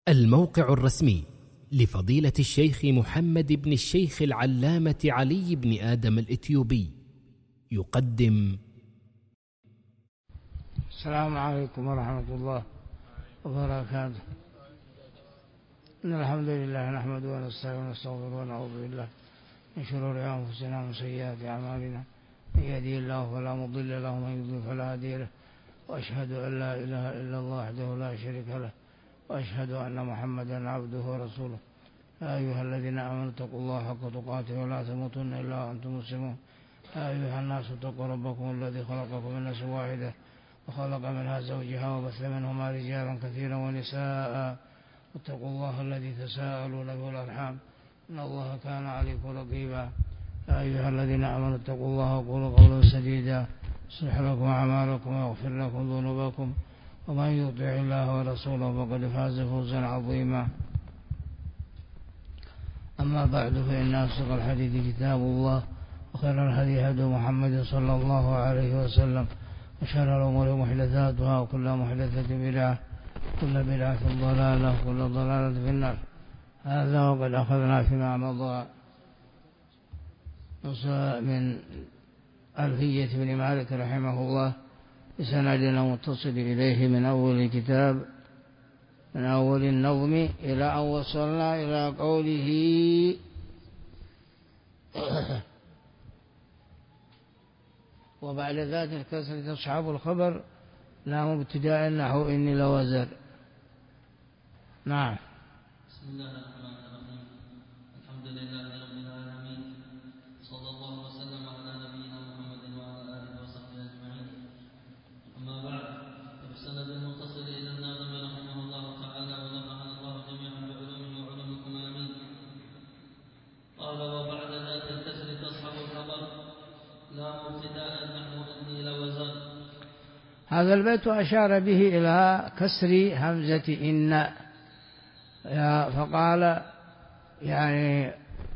الموقع الرسمي لفضيلة الشيخ محمد بن الشيخ العلامة علي بن آدم الإثيوبي يقدم. السلام عليكم ورحمة الله وبركاته. إن الحمد لله نحمده ونستعينه ونستغفره ونعوذ بالله من شرور أنفسنا ومن سيئات أعمالنا، من يهده الله فلا مضل له ومن يضلل فلا هادي له، وأشهد أن لا إله إلا الله وحده لا شريك له، وأشهد أن محمدا عبده ورسوله. يا أيها الذين آمنوا اتقوا الله حق تقاته ولا تموتن إلا وأنتم مسلمون. يا أيها الناس اتقوا ربكم الذي خلقكم من نفس واحدة وخلق منها زوجها وبث منهما رجالا كثيرا ونساء، واتقوا الله الذي تساءلون به والأرحام إن الله كان عليكم رقيبا. يا أيها الذين آمنوا اتقوا الله وقولوا قولا سديدا يصلح لكم أعمالكم ويغفر لكم ذنوبكم، ومن يطع الله ورسوله فقد فاز فوزا عظيما. أما بعد، فإن أصدق الحديث كتاب الله، وخير الهدي هدي محمد صلى الله عليه وسلم، وشر الأمور محدثاتها، وكل محدثة بدعة، كل بدعة ضلالة، وكل ضلالة في النار. هذا وقد أخذنا فيما مضى من ألفية بن مالك رحمه الله بسندنا متصل إليه من أول الكتاب، من أول النظم إلى أن وصلنا إلى قوله وبعد ذات الكسر تصحب الخبر لا مبتداء نحو إني لوزر. نعم. بسم الله الرحمن الرحيم. الحمد لله رب العالمين، صلى الله وسلم على نبينا محمد وعلى آله وصحبه أجمعين. أما بعد، فبالسند المتصل إلى الناظم رحمه الله تعالى ونفعنا الله جميعا بعلومه وعلومكم آمين. قال: وبعد ذات الكسر تصحب الخبر لا مبتداء نحو إني لوزر. هذا البيت أشار به إلى كسر همزة إن، فقال يعني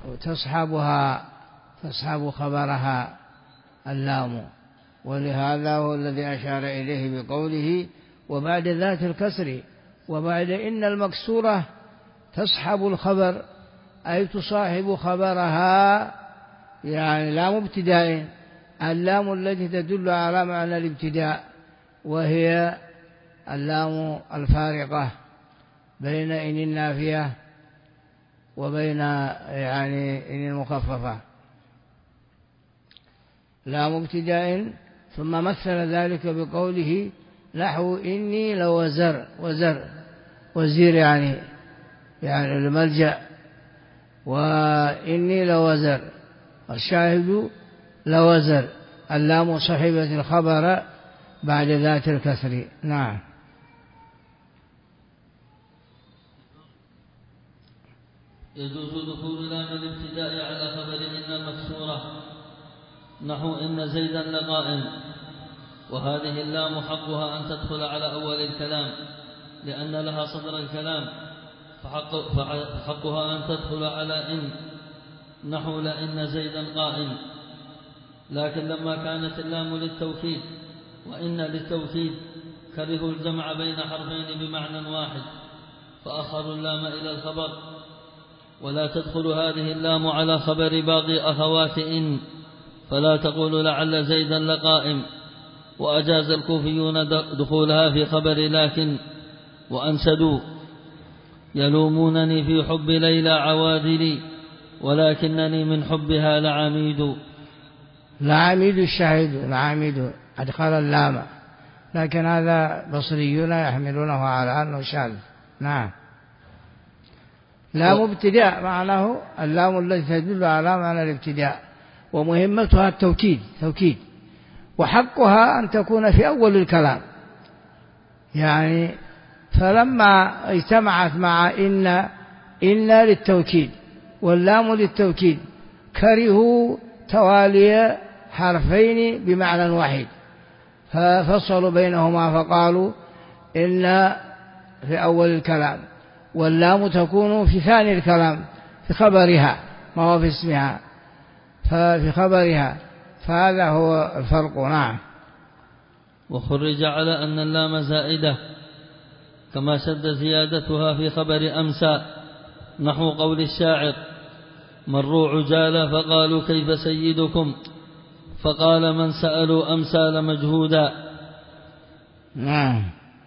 تصحب خبرها اللام، ولهذا هو الذي أشار إليه بقوله وبعد ذات الكسر، وبعد إن المكسورة تصحب الخبر أي تصاحب خبرها، يعني لا مبتداء، اللام التي تدل على معنى الابتداء، وهي اللام الفارقة بين إن النافية وبين يعني إن المخففة، لا مبتداء. ثم مثل ذلك بقوله نحو إني لوزر، وزير يعني الملجأ، وإني لوزر، الشاهد لوزر، اللام صاحبة الخبر بعد ذات الكسر. نعم. يجوز دخول لام الابتداء على خبر إن المكسورة نحو إن زيدا لقائم، وهذه اللام حقها أن تدخل على أول الكلام لأن لها صدر الكلام، فحقها أن تدخل على إن نحو لإن زيدا قائم. لكن لما كانت اللام للتوكيد وإن للتوكيد كرهوا الجمع بين حرفين بمعنى واحد فأخروا اللام إلى الخبر، ولا تدخل هذه اللام على خبر باقي أخوات إن، فلا تقول لعل زيدا لقائم. وأجاز الكوفيون دخولها في خبر لكن، وأنسدوا يلومونني في حب ليلى عواذلي ولكنني من حبها لعميد. لعميد الشاهد، لعميد أدخل اللام، لكن هذا بصريون يحملونه على أنه شاذ. نعم. لام ابتداء معناه اللام التي تدل على معنى الابتداء، ومهمتها التوكيد، وحقها أن تكون في أول الكلام، يعني فلما اجتمعت مع إن للتوكيد واللام للتوكيد كرهوا توالي حرفين بمعنى واحد، ففصلوا بينهما فقالوا إن في أول الكلام، واللام تكون في ثاني الكلام في خبرها، ما هو في اسمها، ففي خبرها، فهذا هو الفرق. نعم. وخرج على أن اللام زائدة كما شد زيادتها في خبر أمسى، نحو قول الشاعر: مروا عجالا فقالوا كيف سيدكم، فقال من سألوا أمسى لمجهودا. نعم،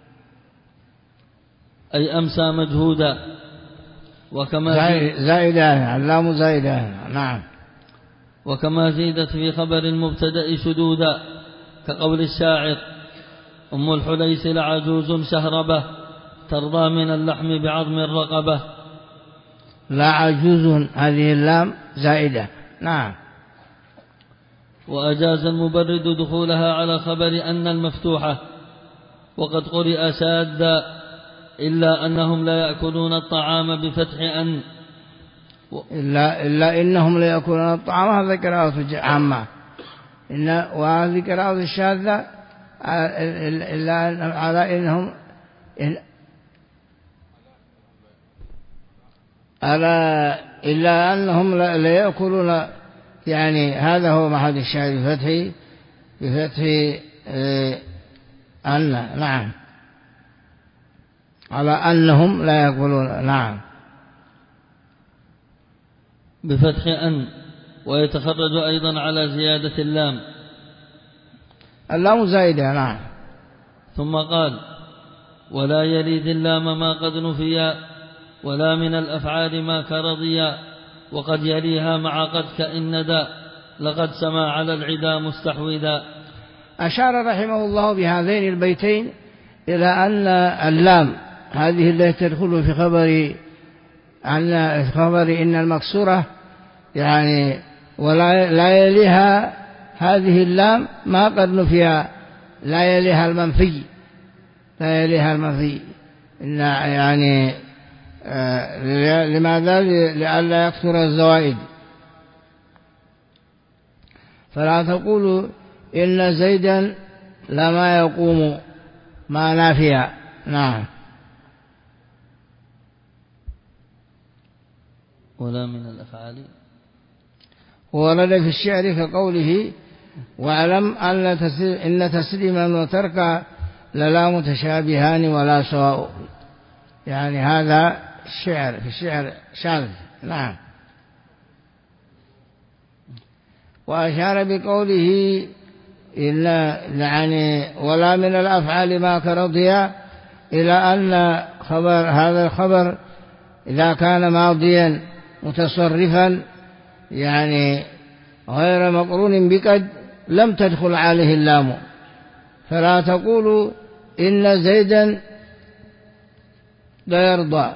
أي أمسى مجهودا. وكما زائدة، اللام زائدة. نعم. وكما زيدت في خبر المبتدأ شدودا، كقول الشاعر: أم الحليس لعجوز شهربة، ترضى من اللحم بعظم الرقبة. لا عجوز، هذه اللام زائدة. نعم. وأجاز المبرد دخولها على خبر أن المفتوحة، وقد قرئ شادا: إلا أنهم لا يأكلون الطعام بفتح أن. إلا إنهم لا يأكلون الطعام، هذا قراءة عامة. وهذه قراءة الشاذة، إلا على إنهم إلا أنهم لا يأكلون، يعني هذا هو محل الشاهد بفتح أن. نعم، على أنهم لا يأكلون. نعم، بفتح أن. ويتخرج أيضا على زيادة اللام زائدة. نعم. ثم قال: ولا يليد اللام ما قد نفيا، ولا من الأفعال ما كرضيا، وقد يليها مع قد كإن دا، لقد سما على العدا مستحوذا. أشار رحمه الله بهذين البيتين إلى أن اللام هذه التي تدخل في خبر إن المكسورة، يعني لا يليها هذه اللام ما قد نفيها، لا يليها المنفي. يعني لماذا؟ لئلا يكثر الزوائد. فلا تقولوا إن زيدا لما يقوم ما نافيا. نعم. ولا من الأفعال. ورد في الشعر كقوله: واعلم إن تسليما وتركا للا متشابهان ولا سواء. يعني هذا الشعر في الشعر شاذ. نعم. وأشار بقوله إن يعني ولا من الأفعال ما كرضيا إلى أن هذا الخبر إذا كان ماضيا متصرفا، يعني غير مقرون بقد، لم تدخل عليه اللام. فلا تقولوا إن زيدا لا يرضى،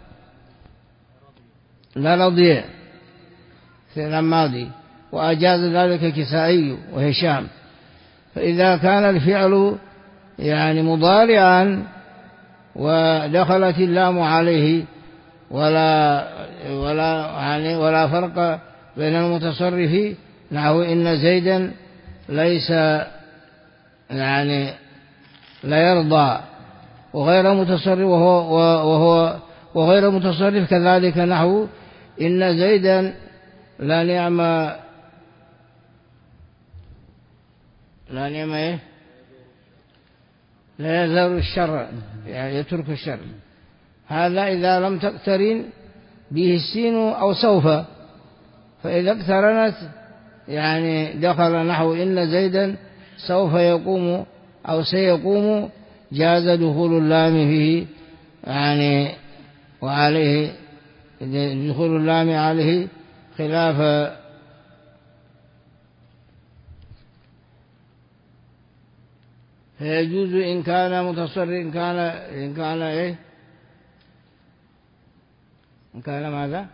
لا رضي فعل ماضي. وأجاز ذلك كسائي وهشام. فإذا كان الفعل يعني مضارعا ودخلت اللام عليه ولا فرق بين المتصرف، نحو إن زيدا ليس يعني لا يرضى، وغير متصرف وغير متصرف كذلك، نحو إن زيدا لا نعم إيه؟ لا يزال الشر، يعني يترك الشر. هذا إذا لم تقترن به السين أو سوف. فإذا اقترنت يعني دخل، نحو إن زيدا سوف يقوم أو سيقوم، جاز دخول اللام فيه، يعني وعليه دخول اللام عليه خلاف فيجوز إن كان متصرف، إن كان إيه؟ إن كان ماذا؟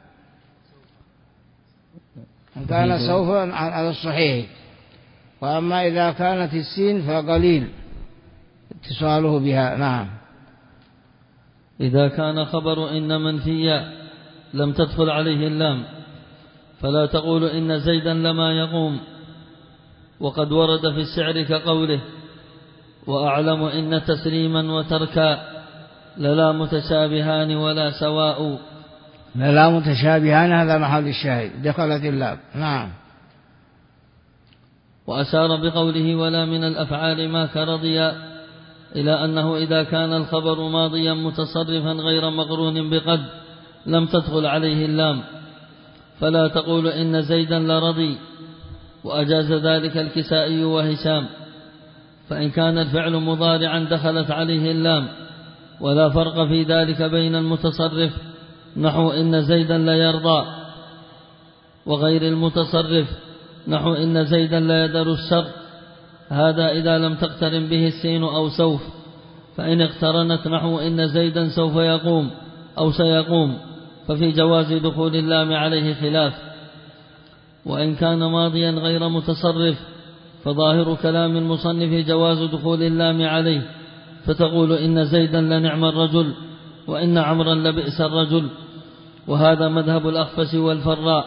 إن كان سوف على الصحيح. وأما إذا كانت السين فقليل اتصاله بها. نعم. إذا كان خبر إن منفيا لم تدخل عليه اللام، فلا تقول إن زيدا لما يقوم. وقد ورد في الشعر كقوله: وأعلم إن تسليما وتركا للا متشابهان ولا سواء. للا متشابهان، هذا محل الشاهد، دخلت اللام. نعم. وأشار بقوله: ولا من الأفعال ما كرضيا، إلى أنه إذا كان الخبر ماضيا متصرفا غير مقرون بقد لم تدخل عليه اللام، فلا تقول إن زيدا لرضي، وأجاز ذلك الكسائي وهشام. فإن كان الفعل مضارعا دخلت عليه اللام، ولا فرق في ذلك بين المتصرف نحو إن زيدا ليرضى وغير المتصرف نحو إن زيدا ليدر الشر، هذا إذا لم تقترن به السين أو سوف. فإن اقترنت نحو إن زيدا سوف يقوم أو سيقوم ففي جواز دخول اللام عليه خلاف. وإن كان ماضيا غير متصرف فظاهر كلام المصنف جواز دخول اللام عليه، فتقول إن زيدا لنعم الرجل وإن عمرا لبئس الرجل، وهذا مذهب الأخفش والفراء،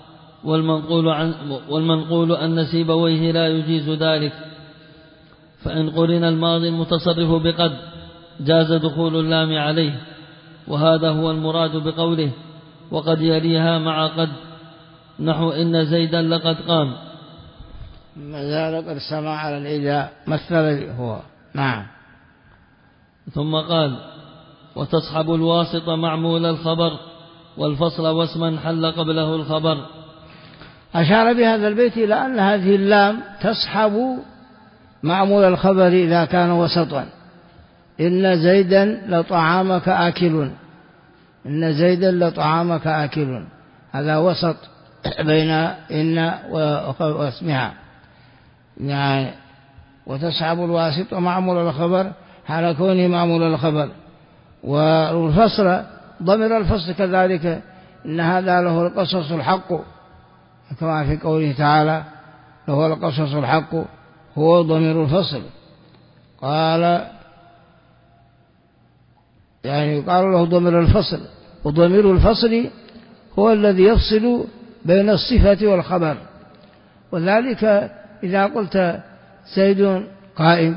والمنقول أن سيبويه لا يجيز ذلك. فإن قرن الماضي المتصرف بقد جاز دخول اللام عليه، وهذا هو المراد بقوله وقد يليها مع قد، نحو إن زيدا لقد قام. ما زال قد سمع على الإجاء مثل هو. نعم. ثم قال وتصحب الواسط معمول الخبر والفصل واسما حل قبله الخبر. أشار بهذا البيت إلى أن هذه اللام تصحب معمول الخبر إذا كان وسطا. إن زيدا لطعامك آكل، إن زيدا لطعامك آكل، هذا وسط بين إن واسمها يعني. وتصحب الواسط معمول الخبر حال كونه معمول الخبر. والفصل ضمير الفصل كذلك، إن هذا له القصص الحق، كما في قوله تعالى له القصص الحق، هو ضمير الفصل. قال يعني يقال له ضمير الفصل، وضمير الفصل هو الذي يفصل بين الصفة والخبر. وذلك إذا قلت زيد قائم،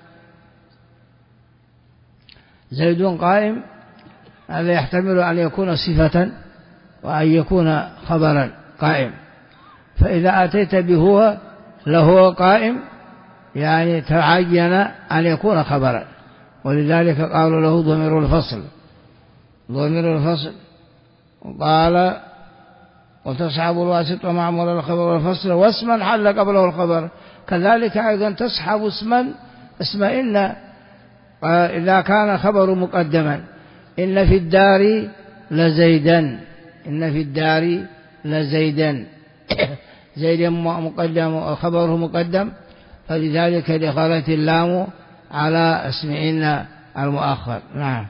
زيد قائم، هذا يحتمل أن يكون صفة وأن يكون خبرا قائم. فإذا أتيت بهو لهو قائم يعني تعين أن يكون خبرا، ولذلك قالوا له ضمير الفصل، ضمير الفصل. قال وتصحب الواسط ومعمول الخبر والفصل واسما حل قبله الخبر. كذلك أيضا تصحب اسما، اسم إن إذا كان خبر مقدما، إن في الدار لزيدا، إن في الدار لزيدا، زيد مقدم خبره مقدم، فلذلك دخلت اللام على اسم إن المؤخر. نعم.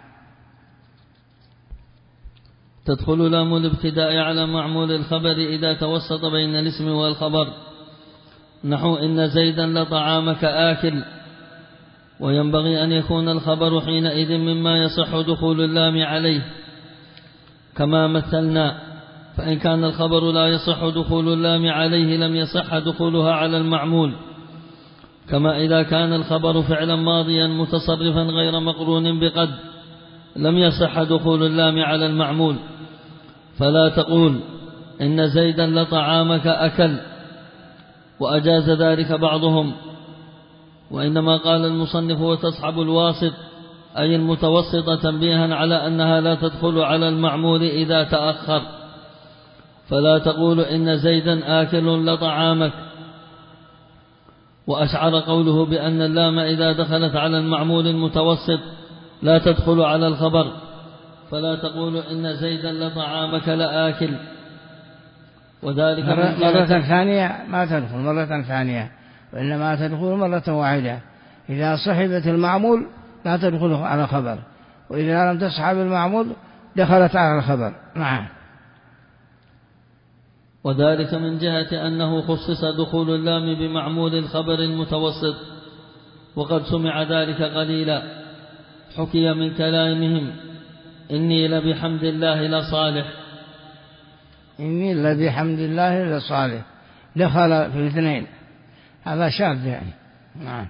تدخل لام الابتداء على معمول الخبر إذا توسط بين الاسم والخبر، نحو إن زيدا لطعامك آكل. وينبغي أن يكون الخبر حينئذ مما يصح دخول اللام عليه كما مثلنا. فإن كان الخبر لا يصح دخول اللام عليه لم يصح دخولها على المعمول، كما إذا كان الخبر فعلا ماضيا متصرفا غير مقرون بقد لم يصح دخول اللام على المعمول. فلا تقول إن زيدا لطعامك أكل، وأجاز ذلك بعضهم. وإنما قال المصنف وتصحب الواسط أي المتوسط تنبيها على أنها لا تدخل على المعمول إذا تأخر. فلا تقول إن زيدا آكل لطعامك. وأشعر قوله بأن اللام إذا دخلت على المعمول المتوسط لا تدخل على الخبر، فلا تقول إن زيدا لطعامك لآكل. وذلك مرة ثانية ما تدخل مرة ثانية، وإنما تدخل مرة واحدة. إذا صحبت المعمول لا تدخل على الخبر، وإذا لم تصحب المعمول دخلت على الخبر. نعم. وذلك من جهة أنه خصص دخول اللام بمعمول الخبر المتوسط، وقد سمع ذلك قليلا. حكي من كلامهم إني لبحمد الله لصالح، إني لبحمد الله لصالح، دخل في الاثنين، هذا شاذ يعني. نعم.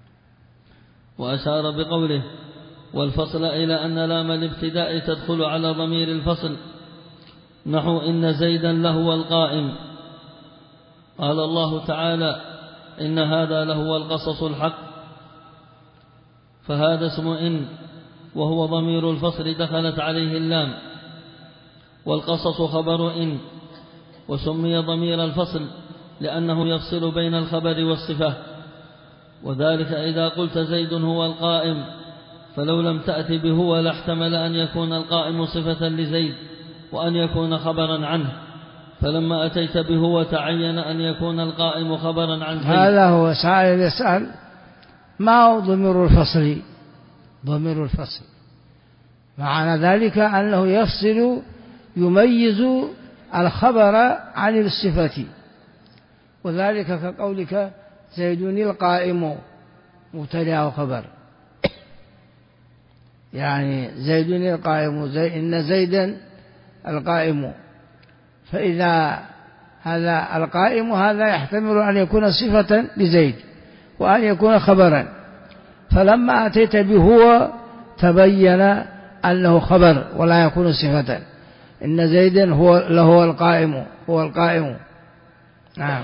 وأشار بقوله والفصل إلى أن لام الابتداء تدخل على ضمير الفصل، نحو إن زيدا لهو القائم. قال الله تعالى إن هذا لهو القصص الحق، فهذا اسم إن وهو ضمير الفصل دخلت عليه اللام، والقصص خبر إن، وسمي ضمير الفصل لأنه يفصل بين الخبر والصفة. وذلك إذا قلت زيد هو القائم، فلو لم تأت بهو لاحتمل أن يكون القائم صفة لزيد وأن يكون خبرا عنه، فلما أتيت بهو تعين أن يكون القائم خبرا عن زيد. هذا هو سائل يسأل ما هو ضمير الفصل؟ ضمير الفصل معنى ذلك أنه يفصل يميز الخبر عن الصفة، وذلك كقولك زيد القائم مبتدأ وخبر، يعني زيد القائم إن زيدا القائم، فإذا هذا القائم هذا يحتمل أن يكون صفة لزيد وأن يكون خبرا، فلما أتيت بهو تبين أنه خبر ولا يكون صفة. إن زيدا هو القائم، هو القائم. نعم.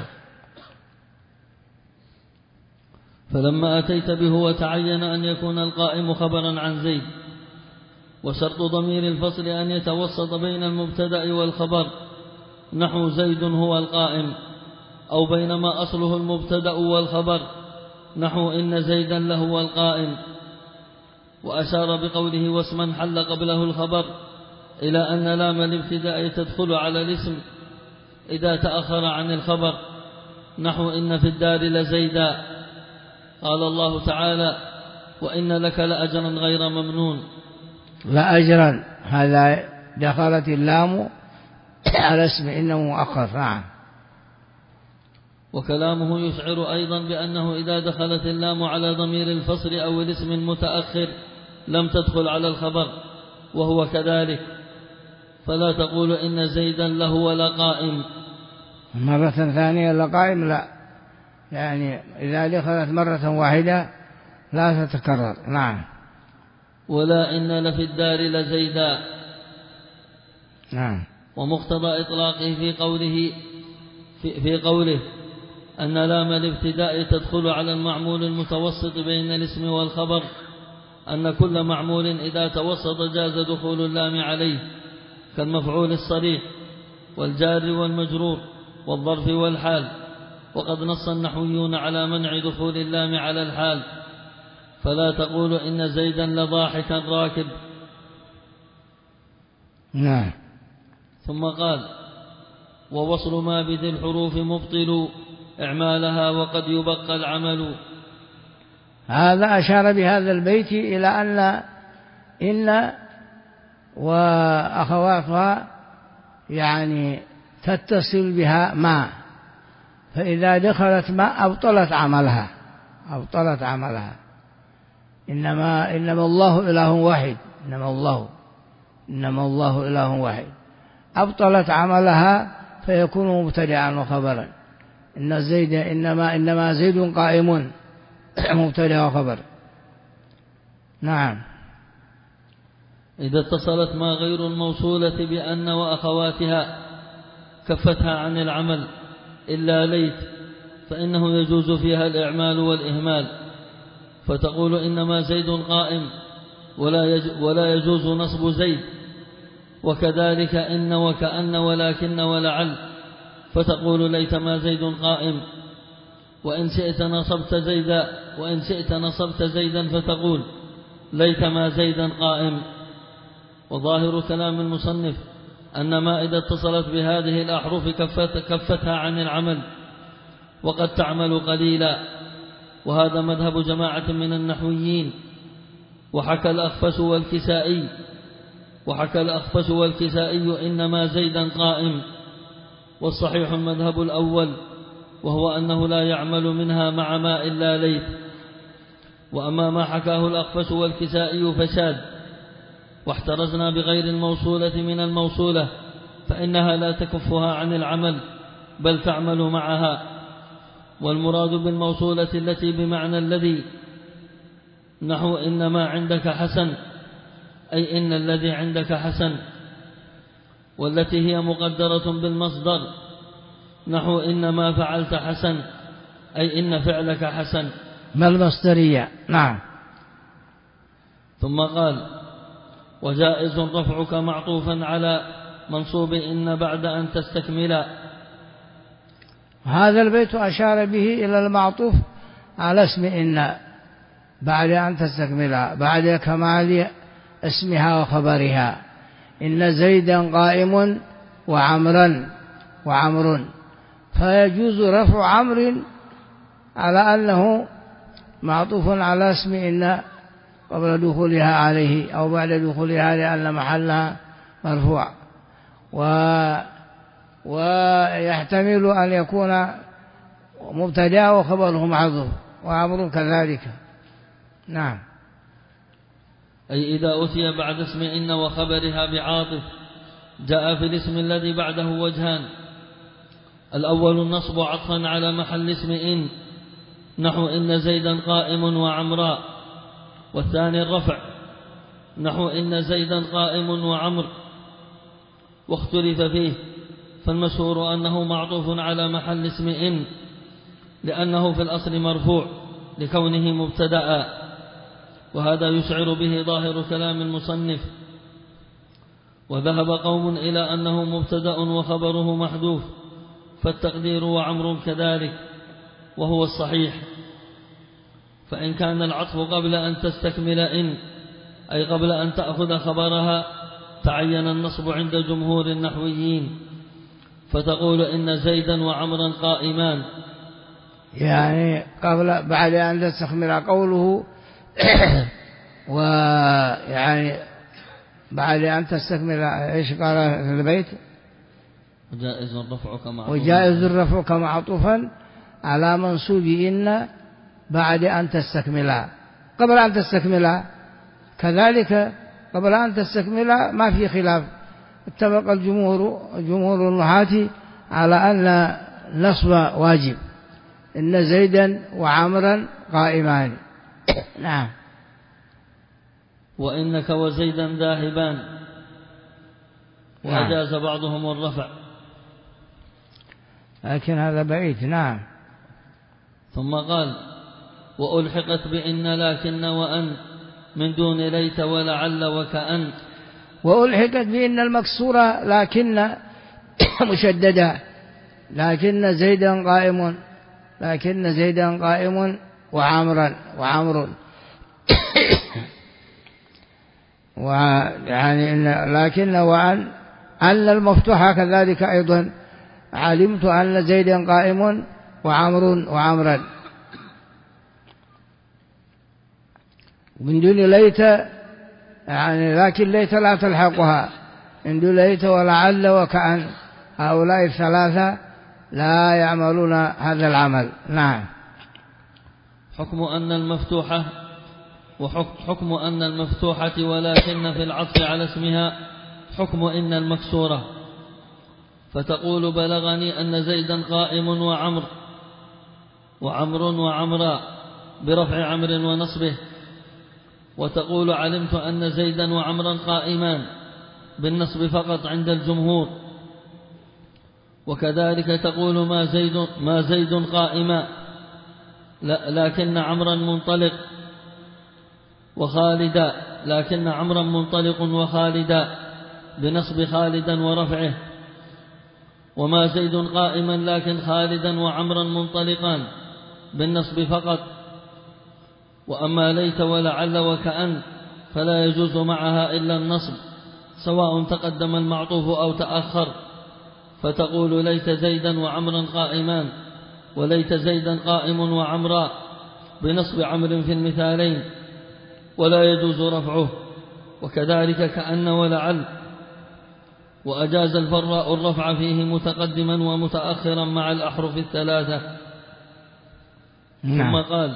فلما أتيت بهو تعين أن يكون القائم خبرا عن زيد. وشرط ضمير الفصل أن يتوسط بين المبتدأ والخبر، نحو زيد هو القائم، أو بينما أصله المبتدأ والخبر، نحو إن زيدا لهو القائم. وأشار بقوله واسما حل قبله الخبر إلى أن لام الابتداء تدخل على الاسم إذا تأخر عن الخبر، نحو إن في الدار لزيدا. قال الله تعالى وإن لك لأجرا غير ممنون. لأجرا هذا دخلت اللام على اسم إنه مؤخر. نعم. وكلامه يشعر أيضا بأنه إذا دخلت اللام على ضمير الفصل أو الاسم المتأخر لم تدخل على الخبر، وهو كذلك، فلا تقول إن زيدا له ولا قائم. مرة ثانية لقائم لا، يعني إذا دخلت مرة واحدة لا تتكرر. نعم. ولا إن لفي الدار لزيدا. نعم. ومقتضى إطلاقه في قوله أن لام الابتداء تدخل على المعمول المتوسط بين الاسم والخبر، أن كل معمول إذا توسط جاز دخول اللام عليه، كالمفعول الصريح والجار والمجرور والظرف والحال. وقد نص النحويون على منع دخول اللام على الحال، فلا تقول إن زيدا لضاحكا راكب. نعم. ثم قال ووصل ما بذي الحروف مبطل إعمالها وقد يبقى العمل. هذا أشار بهذا البيت إلى أن إن وأخواتها يعني تتصل بها ما، فإذا دخلت ما أبطلت عملها، أبطلت عملها. إنما الله إله واحد، إنما الله إله واحد، أبطلت عملها فيكون مبتدعا وخبرا. إنما زيد قائم مبتدع وخبر. نعم. إذا اتصلت ما غير الموصولة بأن وأخواتها كفتها عن العمل إلا ليت، فإنه يجوز فيها الإعمال والإهمال، فتقول إنما زيد قائم ولا يجوز نصب زيد. وكذلك إن وكأن ولكن ولعل، فتقول ليتما زيد قائم. وإن شئت نصبت زيدا فتقول ليتما زيدا قائم. وظاهر كلام المصنف أن ما إذا اتصلت بهذه الأحرف كفتها عن العمل وقد تعمل قليلا، وهذا مذهب جماعة من النحويين. وحكى الأخفش والكسائي إنما زيدا قائم، والصحيح المذهب الأول، وهو أنه لا يعمل منها مع ما إلا ليت. وأما ما حكاه الأخفش والكسائي فشاذ، واحترزنا بغير الموصولة من الموصولة، فإنها لا تكفها عن العمل بل تعمل معها. والمراد بالموصولة التي بمعنى الذي، نحو إنما عندك حسن، أي إن الذي عندك حسن. والتي هي مقدرة بالمصدر، نحو إنما فعلت حسن، أي إن فعلك حسن. ما المصدرية؟ نعم. ثم قال: وجائز رفعك معطوفا على منصوب إن بعد أن تستكملا. هذا البيت أشار به إلى المعطوف على اسم إن بعد أن تستكملا، بعد كمال اسمها وخبرها. إن زيدا قائم وعمر، فيجوز رفع عمر على أنه معطوف على اسم إن قبل دخولها عليه أو بعد دخولها لأن محلها مرفوع، ويحتمل أن يكون مبتدأ وخبره محذوف، وعمر كذلك. نعم. أي إذا أتي بعد اسم إن وخبرها بعاطف جاء في الاسم الذي بعده وجهان: الأول النصب عطفا على محل اسم إن نحو إن زيدا قائم وعمراء، والثاني الرفع نحو إن زيدا قائم وعمر. واختلف فيه، فالمشهور أنه معطوف على محل اسم إن لأنه في الأصل مرفوع لكونه مبتدأ، وهذا يشعر به ظاهر كلام المصنف. وذهب قوم إلى أنه مبتدأ وخبره محذوف، فالتقدير وعمر كذلك، وهو الصحيح. فإن كان العطف قبل أن تستكمل إن أي قبل أن تأخذ خبرها تعين النصب عند جمهور النحويين، فتقول إن زيدا وعمرا قائمان، يعني بعد أن تستكمل قوله ويعني بعد أن تستكمل إيش قال في البيت؟ وجائز رفعك معطوفا على منصوب إن بعد أن تستكملها. قبل أن تستكملها كذلك، قبل أن تستكملها ما في خلاف، اتفق جمهور النحاة على أن نصب واجب. إن زيدا وعمرا قائمان. نعم. وإنك وزيدا ذاهبان، وأجاز بعضهم الرفع، لكن هذا بعيد. نعم. ثم قال: وألحقت بإن لكن وأن من دون ليت ولعل وكأن. وألحقت بإن المكسورة لكن مشددة، لكن زيدا قائم وعمر يعني لكن وأن المفتوحة كذلك أيضا. علمت أن زيدا قائم وعمرا من دون ليت، يعني لكن ليت لا تلحقها. من دون ليت ولعل وكأن، هؤلاء الثلاثة لا يعملون هذا العمل. نعم. حكم أن المفتوحة ولكن في العطف على اسمها حكم إن المكسورة، فتقول: بلغني أن زيدا قائم وعمر وعمراء برفع عمر ونصبه. وتقول: علمت أن زيدا وعمرا قائمان بالنصب فقط عند الجمهور. وكذلك تقول: ما زيد قائما لكن عمرا منطلق وخالدا، لكن عمرا منطلق وخالدا بنصب خالدا ورفعه. وما زيد قائما لكن خالدا وعمرا منطلقان بالنصب فقط. وأما ليت ولعل وكأن فلا يجوز معها إلا النصب، سواء تقدم المعطوف أو تأخر، فتقول: ليت زيدا وعمرا قائمان، وليت زيدا قائم وعمرا بنصب عمر في المثالين، ولا يجوز رفعه. وكذلك كأن ولعل. وأجاز الفراء الرفع فيه متقدما ومتأخرا مع الأحرف الثلاثة. ثم قال: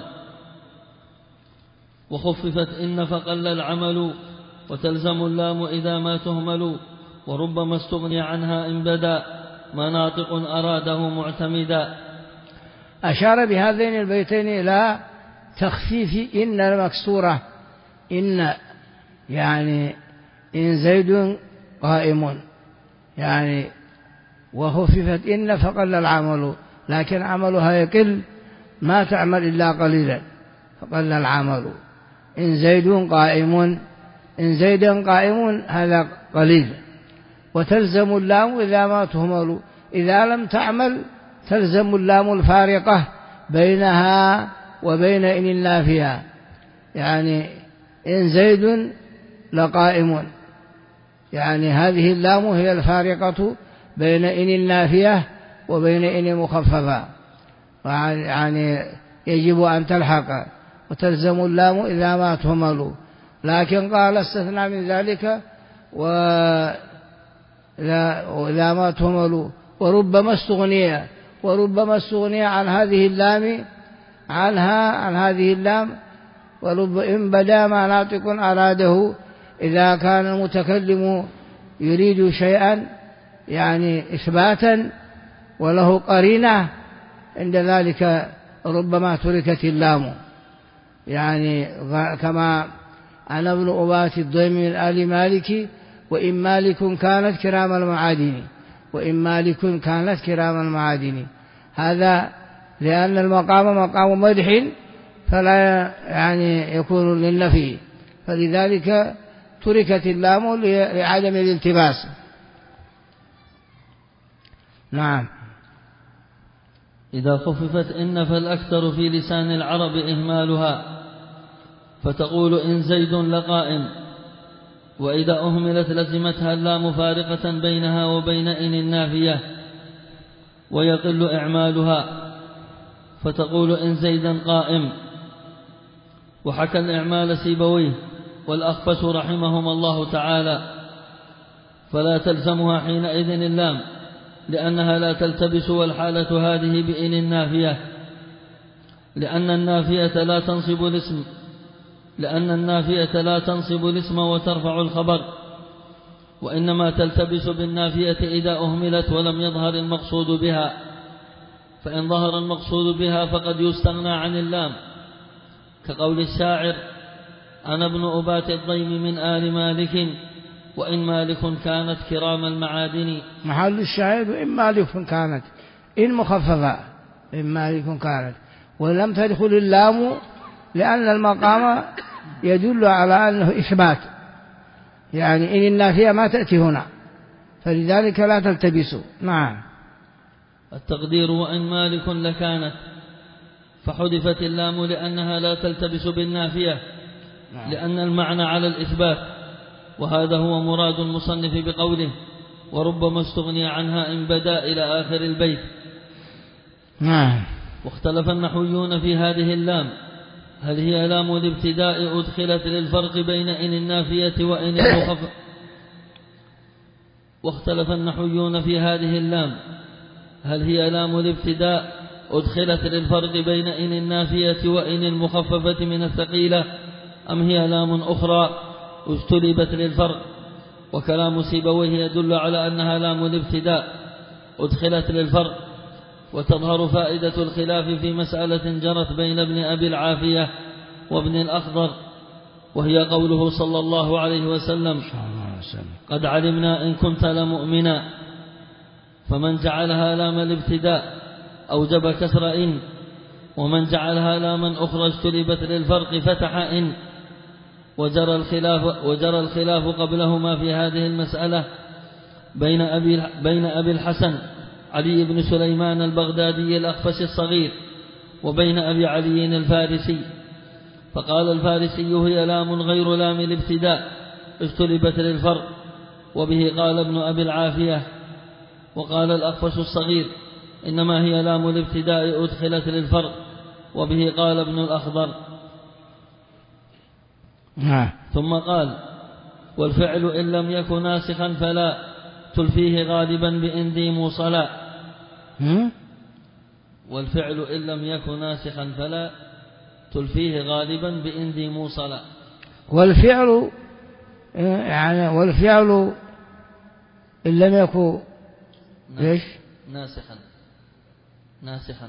وخففت إن فقل العمل، وتلزم اللام إذا ما تهمل، وربما استغني عنها إن بدا ما ناطق أراده معتمدا. أشار بهذين البيتين إلى تخفيف إن المكسورة. إن يعني إن زيد قائم، يعني وخففت إن فقل العمل، لكن عملها يقل، ما تعمل إلا قليلا فقل العمل. إن زيد قائم، إن زيد قائم هذا قليل. وتلزم اللام إذا ما تهمل، إذا لم تعمل تلزم اللام الفارقة بينها وبين إن النافية، يعني إن زيد لقائم، يعني هذه اللام هي الفارقة بين إن النافية وبين إن المخففة، يعني يجب أن تلحق. وتلزم اللام إذا ما تهمل، لكن قال استثنى من ذلك وإذا ما تهمل وربما استغني عن هذه اللام عن هذه اللام، ورب إن بدا ما ناطق أراده، إذا كان المتكلم يريد شيئا يعني إثباتا وله قرينة، عند ذلك ربما تركت اللام، يعني كما أنا ابن أبات الضيم من آل مالك وإن مالك كانت كرام المعادن، وإن مالك كانت كرام المعادن، هذا لأن المقام مقام مدح فلا يعني يكون للنفي، فلذلك تركت اللام لعدم الالتباس. نعم. إذا خففت إن فالأكثر في لسان العرب إهمالها، فتقول إن زيد لقائم، وإذا أهملت لزمتها اللام فارقة بينها وبين إن النافية، ويقل إعمالها، فتقول إن زيدا قائم. وحكى الإعمال سيبويه والأخفش رحمهما الله تعالى، فلا تلزمها حينئذ اللام لأنها لا تلتبس، والحالة هذه بإن النافية، لأن النافية لا تنصب الاسم وترفع الخبر، وإنما تلتبس بالنافية إذا أهملت ولم يظهر المقصود بها، فإن ظهر المقصود بها فقد يستغنى عن اللام، كقول الشاعر أنا ابن أبات الضيم من آل مالك وإن مالك كانت كرام المعادن. محل الشاهد إن مالك كانت، إن مخففة، إن مالك كانت، ولم تدخل اللام لأن المقام يدل على أنه إثبات، يعني إن النافية ما تأتي هنا، فلذلك لا تلتبس. نعم. التقدير وإن مالك لكانت، فحذفت اللام لأنها لا تلتبس بالنافية، لأن المعنى على الإثبات، وهذا هو مراد المصنف بقوله وربما استغني عنها إن بدا إلى آخر البيت. واختلف النحويون في هذه اللام، هل هي لام الابتداء أدخلت للفرق بين إن النافية وإن المخففة، واختلف النحويون في هذه اللام، هل هي لام الابتداء أدخلت للفرق بين إن النافية وإن المخففة من الثقيلة، أم هي لام أخرى اجتلبت للفرق. وكلام سيبويه يدل على أنها لام الابتداء أدخلت للفرق، وتظهر فائدة الخلاف في مسألة جرت بين ابن أبي العافية وابن الأخضر، وهي قوله صلى الله عليه وسلم قد علمنا إن كنت لمؤمنا، فمن جعلها لام الابتداء أوجب كسر إن، ومن جعلها لاما أخرى اجتلبت للفرق فتح إن. وجرى الخلاف قبلهما في هذه المسألة بين أبي الحسن علي بن سليمان البغدادي الأخفش الصغير وبين أبي علي الفارسي، فقال الفارسي هي لام غير لام الابتداء اجتلبت للفرق، وبه قال ابن أبي العافية. وقال الأخفش الصغير إنما هي لام الابتداء أدخلت للفرق، وبه قال ابن الأخضر. ثم قال والفعل إن لم يكن ناسخا فلا تلفيه غالبا بإن ذي موصلا. والفعل إن لم يكن ناسخا فلا تلفيه غالبا بإن ذي موصلا. والفعل إن لم يكن إيش ناسخا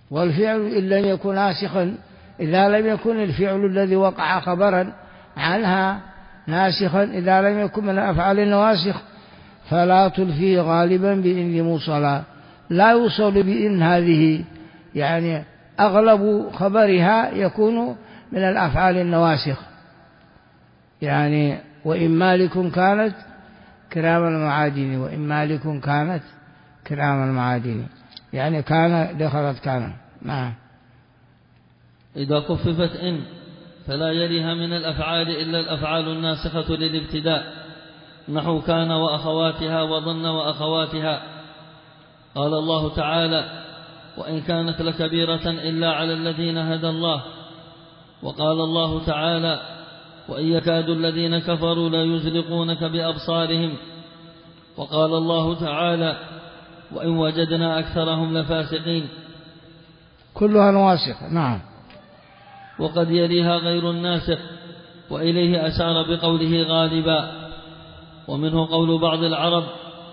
والفعل إن لم يكن ناسخا، إذا لم يكن الفعل الذي وقع خبرا عنها ناسخا، إذا لم يكن من الأفعال النواسخ فلا تلفيه غالبا بإن موصلا، لا يوصل بإن هذه، يعني أغلب خبرها يكون من الأفعال النواسخ، يعني وإن مالك كانت كرام المعادن، وإن مالك كانت كرام المعادن، يعني كان دخلت كان. نعم. إذا خففت إن فلا يليها من الأفعال إلا الأفعال الناسخة للابتداء، نحو كان وأخواتها وظن وأخواتها. قال الله تعالى: وإن كانت لكبيرة إلا على الذين هدى الله. وقال الله تعالى: وإن يكاد الذين كفروا ليزلقونك بأبصارهم. وقال الله تعالى: وإن وجدنا أكثرهم لفاسقين. كلها نواسخ. نعم. وقد يليها غير الناسخ، وإليه أشار بقوله غالبا. ومنه قول بعض العرب: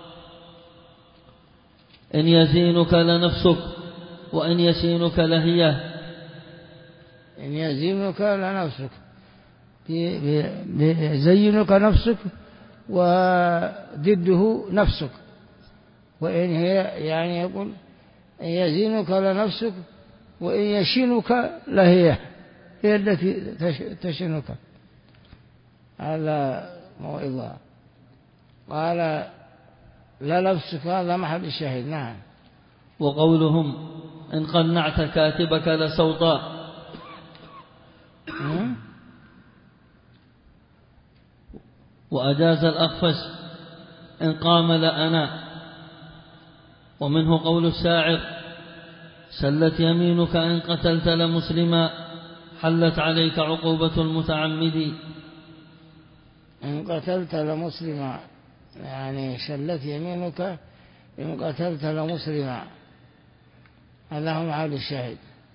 إن يزينك لنفسك وإن يسينك لهيه. إن يزينك لنفسك، زينك نفسك وضده نفسك، وإن هي يعني يقول إن يزينك لنفسك وإن يشينك لهيه، هي التي تشينك. هذا موعظة. قال لنفسك، هذا محل الشاهد. نعم. وقولهم: إن قنعت كاتبك لسوطا. وأجاز الأخفش: إن قام لأنا. ومنه قول الشاعر: سلت يمينك إن قتلت لمسلما، حلت عليك عقوبة المتعمد. إن قتلت لمسلما، يعني شلت يمينك إن قتلت لمسلما، هذا هو محل الشاهد.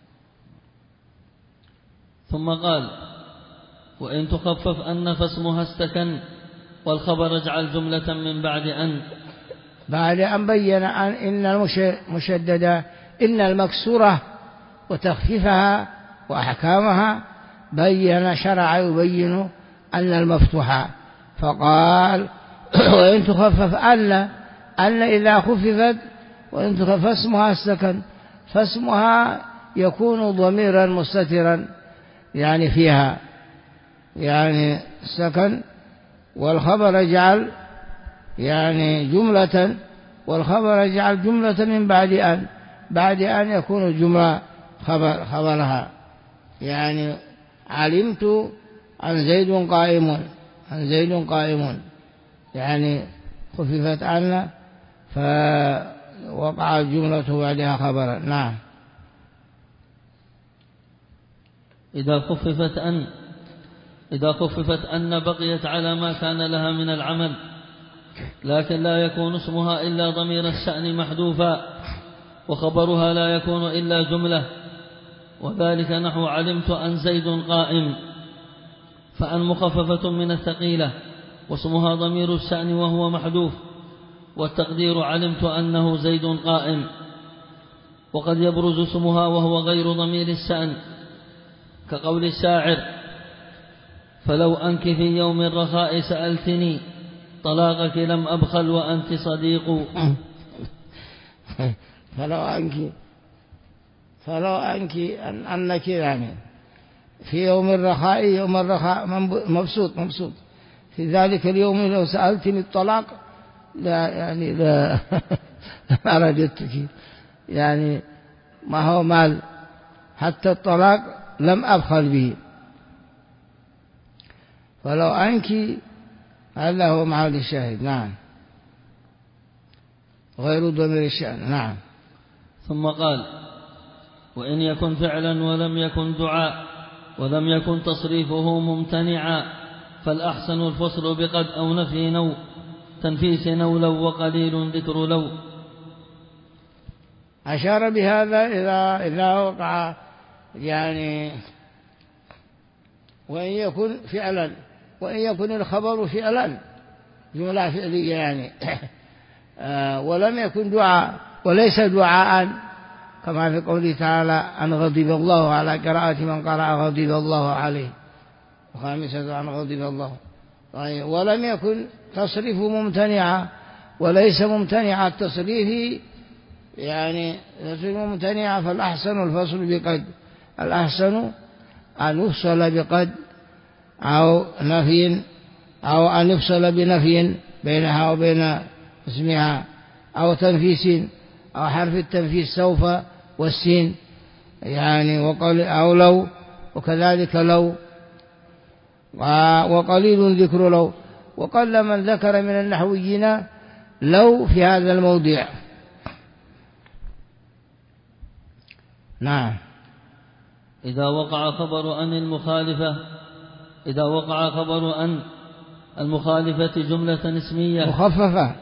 ثم قال: وإن تخفف أن فاسمها استكن، والخبر اجعل جملة من بعد أن. بعد أن بين إن المشددة إن المكسورة وتخفيفها وأحكامها، بين شرع يبين أن المفتوحة، فقال: وإن تخفف أن إذا خففت وإن تخفف اسمها السكن، فاسمها يكون ضميرا مستترا يعني فيها، يعني سكن، والخبر اجعل يعني جملة، والخبر اجعل جملة من بعد أن يكون الجملة خبرها، يعني علمت أن زيد قائم، يعني خففت عنا فوقع الجملة بعدها خبرا. نعم. إذا خففت أن بقيت على ما كان لها من العمل، لكن لا يكون اسمها إلا ضمير الشأن محذوفا، وخبرها لا يكون إلا جملة، وذلك نحو علمت أن زيد قائم، فأن مخففة من الثقيلة، واسمها ضمير الشأن وهو محذوف، والتقدير علمت أنه زيد قائم. وقد يبرز اسمها وهو غير ضمير الشأن، كقول الشاعر: فلو أنك في يوم الرخاء سألتني، طلاقك لم أبخل وأنت صديق. فلو أنك أنك يعني في يوم الرخاء مبسوط في ذلك اليوم لو سألتني الطلاق لا يعني لا ما رددتك، يعني ما هو مال حتى الطلاق لم أبخل به. فلو أنك هذا هو محل الشاهد. نعم. غير ضمير الشأن. نعم. ثم قال: وإن يكن فعلا ولم يكن دعاء ولم يكن تصريفه ممتنعا، فالأحسن الفصل بقد أو نفي نو تنفيس نولو وقليل ذكر لو. أشار بهذا إذا وقع يعني وإن يكن فعلا وإن يكن الخبر فعلا جملة فعلية يعني ولم يكن دعاء وليس دعاء، كما في قوله تعالى أن غضب الله، على قراءة من قرأ غضب الله عليه، وخامسة أن غضب الله. طيب ولم يكن تصريف ممتنعا، وليس ممتنع التصريف، يعني تصريف ممتنع، فالأحسن الفصل بقد، الأحسن أن يفصل بقد أو نفي، أو أن يفصل بنفي بينها وبين اسمها، أو تنفيس، أو حرف التنفيس سوف والسين، يعني أو لو، وكذلك لو، وقليل ذكر لو، وقل من ذكر من النحويين لو في هذا الموضع. نعم. إذا وقع خبر أن المخالفة جملة اسمية مخففة،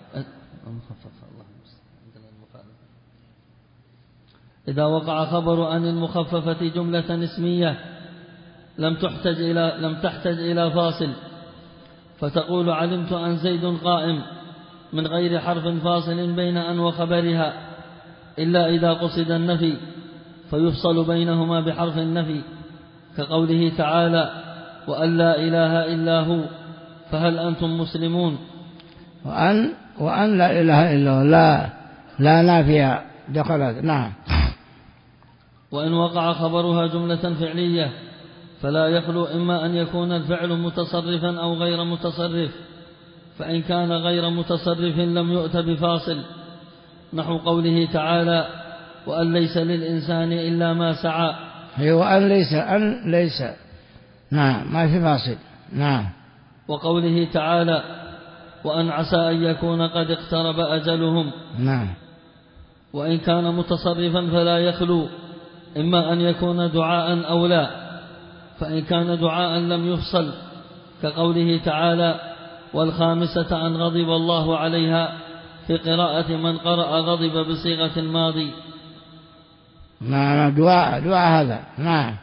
إذا وقع خبر أن المخففة جملة اسمية لم تحتج إلى فاصل، فتقول علمت أن زيد قائم من غير حرف فاصل بين أن وخبرها، إلا إذا قصد النفي فيفصل بينهما بحرف النفي، كقوله تعالى وأن لا إله إلا هو فهل أنتم مسلمون. وأن لا إله إلا هو لا نافية دخلت. نعم. وإن وقع خبرها جملة فعلية فلا يخلو إما أن يكون الفعل متصرفا أو غير متصرف، فإن كان غير متصرف لم يؤت بفاصل، نحو قوله تعالى وأن ليس للإنسان إلا ما سعى. وأن ليس نعم ما في فاصل. نعم. وقوله تعالى وأن عسى أن يكون قد اقترب أجلهم. نعم. وإن كان متصرفا فلا يخلو إما أن يكون دعاء أو لا، فإن كان دعاء لم يفصل، كقوله تعالى والخامسة أن غضب الله عليها، في قراءة من قرأ غضب بصيغة الماضي. نعم دعاء هذا. نعم.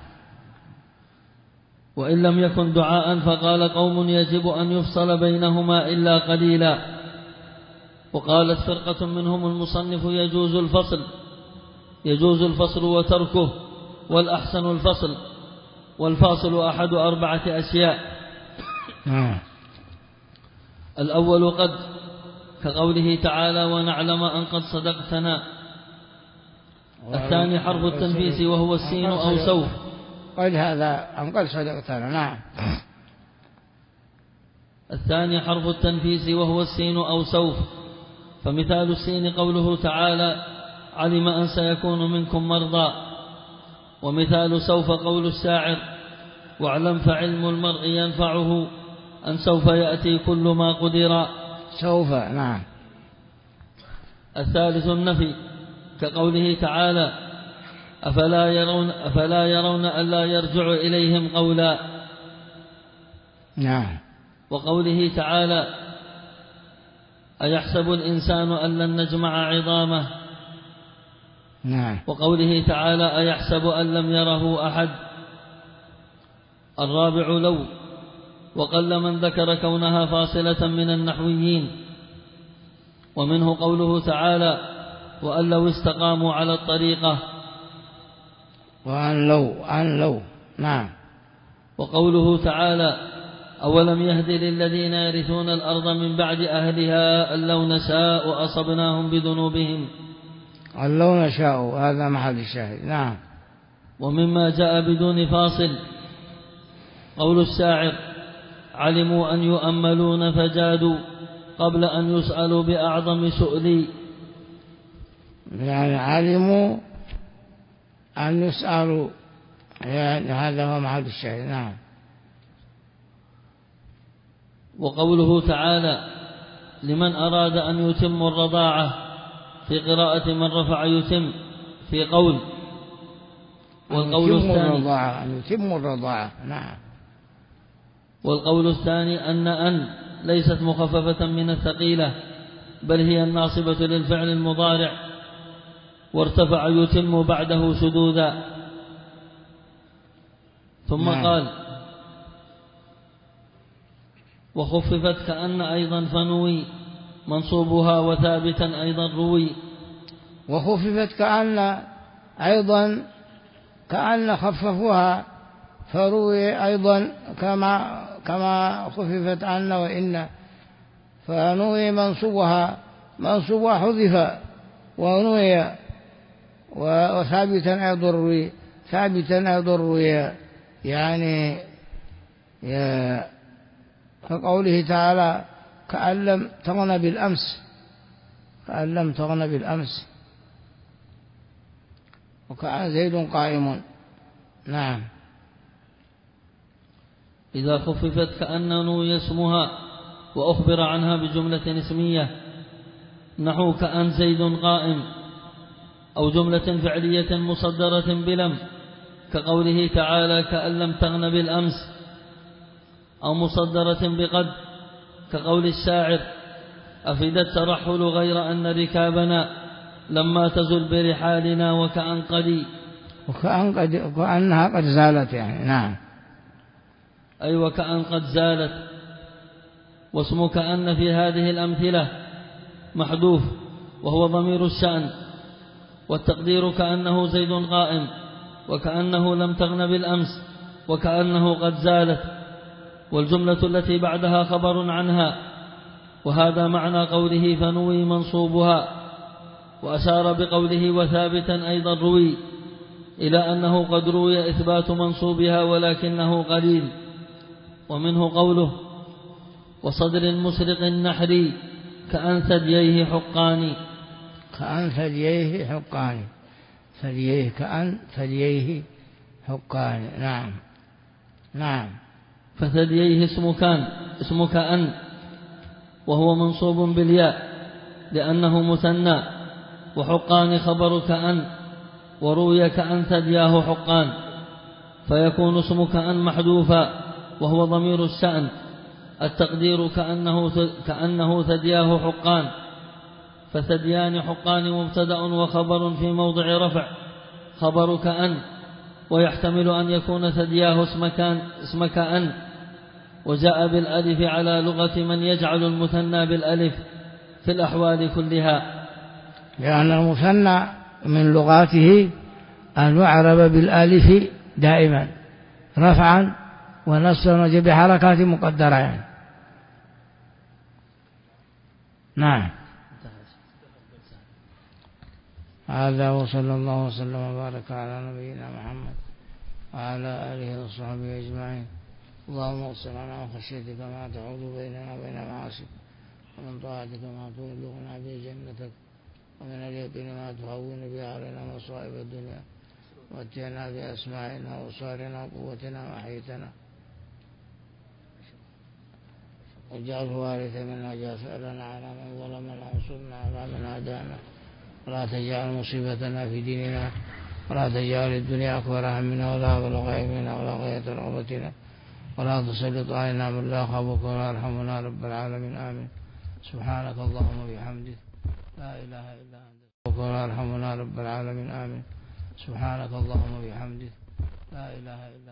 وإن لم يكن دعاء فقال قوم يجب أن يفصل بينهما إلا قليلا. وقالت فرقة منهم المصنف يجوز الفصل وتركه، والأحسن الفصل، والفاصل أحد 4 أشياء. الأول قد، كقوله تعالى ونعلم أن قد صدقتنا. الثاني حرف التنفيس وهو السين أو سوف. قال هذا أن قد صدقتنا. نعم. الثاني حرف التنفيس وهو السين أو سوف، فمثال السين قوله تعالى علم أن سيكون منكم مرضى. ومثال سوف قول الشاعر واعلم فعلم المرء ينفعه أن سوف يأتي كل ما قدر. سوف. نعم. الثالث النفي، كقوله تعالى أفلا يرون ألا يرجع إليهم قولا. نعم. وقوله تعالى أيحسب الإنسان أن لن نجمع عظامه. نعم. وقوله تعالى أيحسب أن لم يره أحد. الرابع لو، وقل من ذكر كونها فاصلة من النحويين، ومنه قوله تعالى وأن لو استقاموا على الطريقة. وأن لو. نعم. وقوله تعالى أولم يهد للذين يرثون الأرض من بعد أهلها أن لو نشاء أصبناهم بذنوبهم. أن لو نشاء، هذا محل الشاهد. نعم. ومما جاء بدون فاصل قول الشاعر علموا أن يؤملون فجادوا قبل أن يسألوا بأعظم سؤلي. يعني علموا أن يسألوا، يعني هذا هو محل الشاهد. نعم. وقوله تعالى لمن أراد أن يتم الرضاعة، في قراءة من رفع يتم، في قول. والقول الثاني أن يتم الرضاعة. نعم. والقول الثاني أن ليست مخففة من الثقيلة، بل هي الناصبة للفعل المضارع، وارتفع يتم بعده شذوذا. ثم قال وخففت كأن أيضا فنوي منصوبها وثابتا أيضا روي. وخففت كأن أيضا كأن خففوها، فروي أيضا كما خففت عن وإن، فنوي منصوبها حذف ونوي، وثابتا أيضا روي يعني كقوله تعالى كأن لم تغن بالأمس، وكأن زيد قائم. نعم. إذا خففت كأن نوي اسمها وأخبر عنها بجملة اسمية نحو كأن زيد قائم، أو جملة فعلية مصدرة بلم كقوله تعالى كأن لم تغن بالأمس، أو مصدرة بقد كقول الشاعر أفيد الترحل غير أن ركابنا لما تزل برحالنا وكأنها قد زالت يعني. نعم. أي وكأن قد زالت. واسم كأن في هذه الأمثلة محذوف وهو ضمير الشأن، والتقدير كأنه زيد قائم، وكأنه لم تغن بالأمس، وكأنه قد زالت، والجملة التي بعدها خبر عنها، وهذا معنى قوله فنوي منصوبها. وأشار بقوله وثابتا أيضا روي إلى أنه قد روي إثبات منصوبها ولكنه قليل. ومنه قوله وصدر مسرق نحري كأن ثدييه حقان. كأن ثدييه حقان. نعم. فثدييه اسم كأن، وهو منصوب بالياء لأنه مثنى، وحقان خبر كأن، وروي كأن ثدياه حقان، فيكون اسم كأن محذوفا وهو ضمير الشأن. التقدير كأنه ثدياه حقان، فثديان حقان مبتدأ وخبر في موضع رفع خبر كأن، ويحتمل أن يكون ثدياه اسم كأن، وجاء بالألف على لغة من يجعل المثنى بالألف في الأحوال كلها، لأن المثنى من لغاته أن يعرب بالألف دائما رفعا ونصرا وجب حركات مقدرة يعني. نعم. هذا وصلى الله وسلم وبارك على نبينا محمد وعلى آله وصحبه أجمعين. اللهم اغفر لنا من خشيتك ما تحول بيننا وبين معاصيك، ومن طاعتك ما تبلغنا به جنتك، ومن اليقين ما تهون به علينا مصائب الدنيا، ومتعنا بأسماعنا وأبصارنا وقوتنا وأحييتنا، واجعله وارث منا، واجعل ثأرنا على من ظلمنا، وانصرنا على من عادانا، ولا تجعل مصيبتنا في ديننا، ولا تجعل الدنيا أكبر همنا ولا مبلغ علمنا ولا غاية رغبتنا، ولا تسلط علينا من لا يخافك ولا يرحمنا رب العالمين. آمين. سبحانك اللهم وبحمدك لا إله إلا أنت ولا يرحمنا رب العالمين. آمين. سبحانك اللهم وبحمدك لا إله إلا